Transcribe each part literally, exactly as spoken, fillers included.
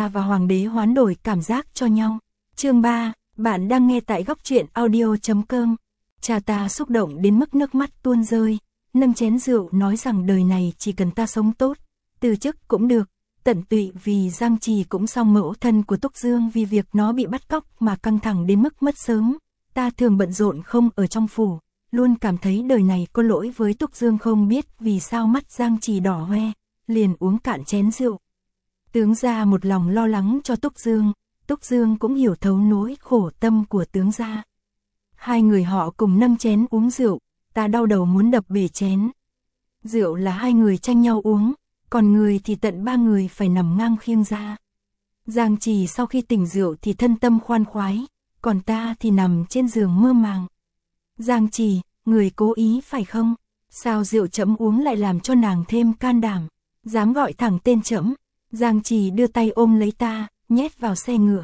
ta và hoàng đế hoán đổi cảm giác cho nhau. Chương ba, bạn đang nghe tại góc truyện audio chấm com. Cha ta xúc động đến mức nước mắt tuôn rơi, nâng chén rượu nói rằng đời này chỉ cần ta sống tốt, từ chức cũng được, tận tụy vì Giang Trì cũng xong. Mẫu thân của Túc Dương vì việc nó bị bắt cóc mà căng thẳng đến mức mất sớm. Ta thường bận rộn không ở trong phủ, luôn cảm thấy đời này có lỗi với Túc Dương, không biết vì sao mắt Giang Trì đỏ hoe, liền uống cạn chén rượu. Tướng gia một lòng lo lắng cho Túc Dương, Túc Dương cũng hiểu thấu nỗi khổ tâm của tướng gia. Hai người họ cùng nâng chén uống rượu, ta đau đầu muốn đập bể chén. Rượu là hai người tranh nhau uống, còn người thì tận ba người phải nằm ngang khiêng ra. Giang Trì sau khi tỉnh rượu thì thân tâm khoan khoái, còn ta thì nằm trên giường mơ màng. Giang Trì, người cố ý phải không? Sao rượu trẫm uống lại làm cho nàng thêm can đảm, dám gọi thẳng tên trẫm? Giang Trì đưa tay ôm lấy ta, nhét vào xe ngựa.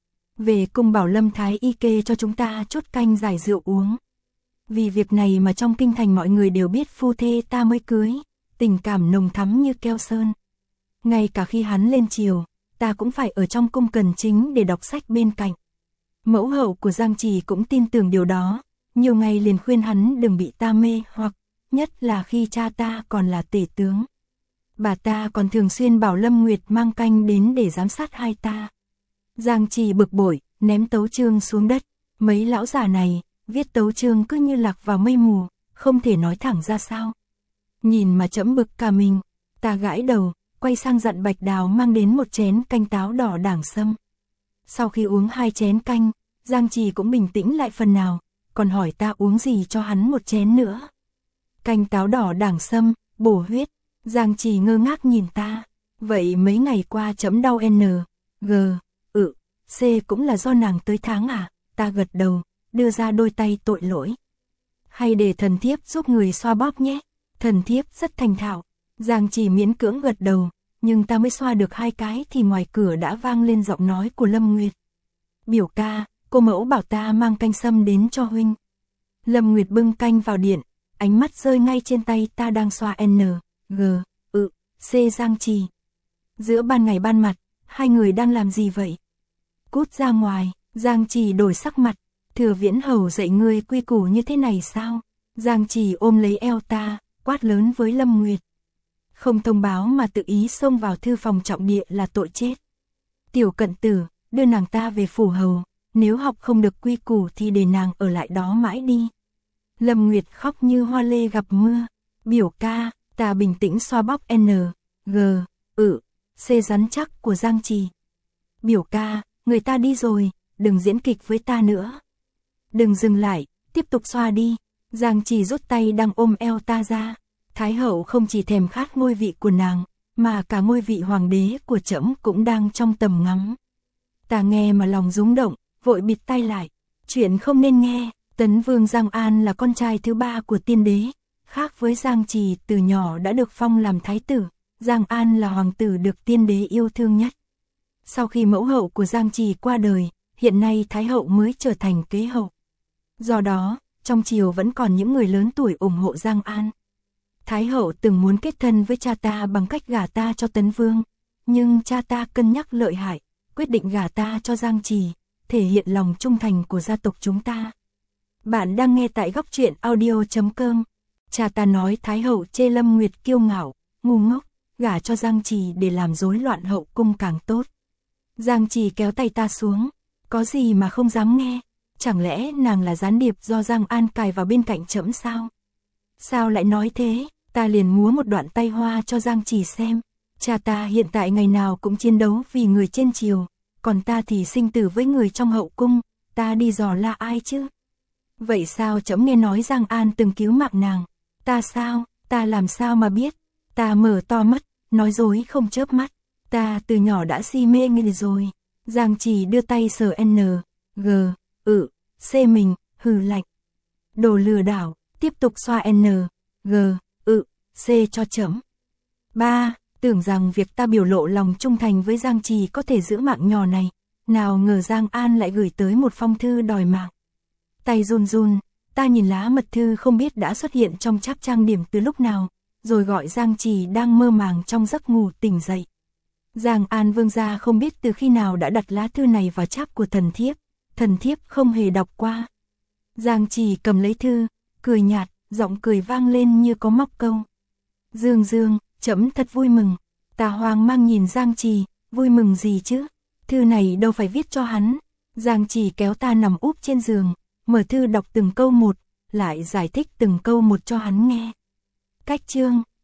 Về cung bảo Lâm Thái Y kê cho chúng ta chốt canh giải rượu uống. Vì việc này mà trong kinh thành mọi người đều biết phu thê ta mới cưới, tình cảm nồng thắm như keo sơn. Ngay cả khi hắn lên triều, ta cũng phải ở trong cung cần chính để đọc sách bên cạnh. Mẫu hậu của Giang Trì cũng tin tưởng điều đó, nhiều ngày liền khuyên hắn đừng bị ta mê hoặc, nhất là khi cha ta còn là tể tướng. Bà ta còn thường xuyên bảo Lâm Nguyệt mang canh đến để giám sát hai ta. Giang Trì bực bội, ném tấu chương xuống đất. Mấy lão già này, viết tấu chương cứ như lạc vào mây mù, không thể nói thẳng ra sao. Nhìn mà trẫm bực cả mình, ta gãi đầu, quay sang dặn Bạch Đào mang đến một chén canh táo đỏ đảng sâm. Sau khi uống hai chén canh, Giang Trì cũng bình tĩnh lại phần nào, còn hỏi ta uống gì cho hắn một chén nữa. Canh táo đỏ đảng sâm, bổ huyết. Giang Trì ngơ ngác nhìn ta. Vậy mấy ngày qua trẫm đau N, G, ự, C cũng là do nàng tới tháng à? Ta gật đầu, đưa ra đôi tay tội lỗi. Hay để thần thiếp giúp người xoa bóp nhé. Thần thiếp rất thành thạo. Giang Trì miễn cưỡng gật đầu, nhưng ta mới xoa được hai cái thì ngoài cửa đã vang lên giọng nói của Lâm Nguyệt. Biểu ca, cô mẫu bảo ta mang canh sâm đến cho huynh. Lâm Nguyệt bưng canh vào điện, ánh mắt rơi ngay trên tay ta đang xoa N, G, ự, C. Giang Trì. Giữa ban ngày ban mặt, hai người đang làm gì vậy? Cút ra ngoài. Giang Trì đổi sắc mặt. Thừa Viễn Hầu dạy ngươi quy củ như thế này sao? Giang Trì ôm lấy eo ta, quát lớn với Lâm Nguyệt. Không thông báo mà tự ý xông vào thư phòng trọng địa là tội chết. Tiểu Cận Tử, đưa nàng ta về phủ hầu, nếu học không được quy củ thì để nàng ở lại đó mãi đi. Lâm Nguyệt khóc như hoa lê gặp mưa. Biểu ca, ta bình tĩnh xoa bóp N, G, ự, C rắn chắc của Giang Trì. Biểu ca, người ta đi rồi, đừng diễn kịch với ta nữa. Đừng dừng lại, tiếp tục xoa đi. Giang Trì rút tay đang ôm eo ta ra. Thái hậu không chỉ thèm khát ngôi vị của nàng, mà cả ngôi vị hoàng đế của trẫm cũng đang trong tầm ngắm. Ta nghe mà lòng rung động, vội bịt tay lại. Chuyện không nên nghe. Tấn Vương Giang An là con trai thứ ba của tiên đế. Khác với Giang Trì từ nhỏ đã được phong làm thái tử, Giang An là hoàng tử được tiên đế yêu thương nhất. Sau khi mẫu hậu của Giang Trì qua đời, hiện nay thái hậu mới trở thành kế hậu. Do đó, trong triều vẫn còn những người lớn tuổi ủng hộ Giang An. Thái hậu từng muốn kết thân với cha ta bằng cách gả ta cho Tấn Vương, nhưng cha ta cân nhắc lợi hại, quyết định gả ta cho Giang Trì, thể hiện lòng trung thành của gia tộc chúng ta. Bạn đang nghe tại góc truyện audio chấm com. Cha ta nói Thái hậu chê Lâm Nguyệt kiêu ngạo, ngu ngốc, gả cho Giang Trì để làm rối loạn hậu cung càng tốt. Giang Trì kéo tay ta xuống, có gì mà không dám nghe, chẳng lẽ nàng là gián điệp do Giang An cài vào bên cạnh trẫm sao? Sao lại nói thế? Ta liền múa một đoạn tay hoa cho Giang Trì xem. Cha ta hiện tại ngày nào cũng chiến đấu vì người trên triều, còn ta thì sinh tử với người trong hậu cung, ta đi dò la ai chứ? Vậy sao trẫm nghe nói Giang An từng cứu mạng nàng? Ta sao? Ta làm sao mà biết? Ta mở to mắt, nói dối không chớp mắt. Ta từ nhỏ đã si mê người rồi. Giang Trì đưa tay sờ N, G, ự, C mình, hừ lạnh. Đồ lừa đảo, tiếp tục xoa N, G, ự, C cho trẫm. Ba, tưởng rằng việc ta biểu lộ lòng trung thành với Giang Trì có thể giữ mạng nhỏ này. Nào ngờ Giang An lại gửi tới một phong thư đòi mạng. Tay run run, ta nhìn lá mật thư không biết đã xuất hiện trong cháp trang điểm từ lúc nào, rồi gọi Giang Trì đang mơ màng trong giấc ngủ tỉnh dậy. Giang An Vương gia không biết từ khi nào đã đặt lá thư này vào cháp của thần thiếp, thần thiếp không hề đọc qua. Giang Trì cầm lấy thư, cười nhạt, giọng cười vang lên như có móc câu. Dương Dương, trẫm thật vui mừng. Tà Hoang Mang nhìn Giang Trì, vui mừng gì chứ? Thư này đâu phải viết cho hắn. Giang Trì kéo ta nằm úp trên giường, mở thư đọc từng câu một, lại giải thích từng câu một cho hắn nghe. Cách chương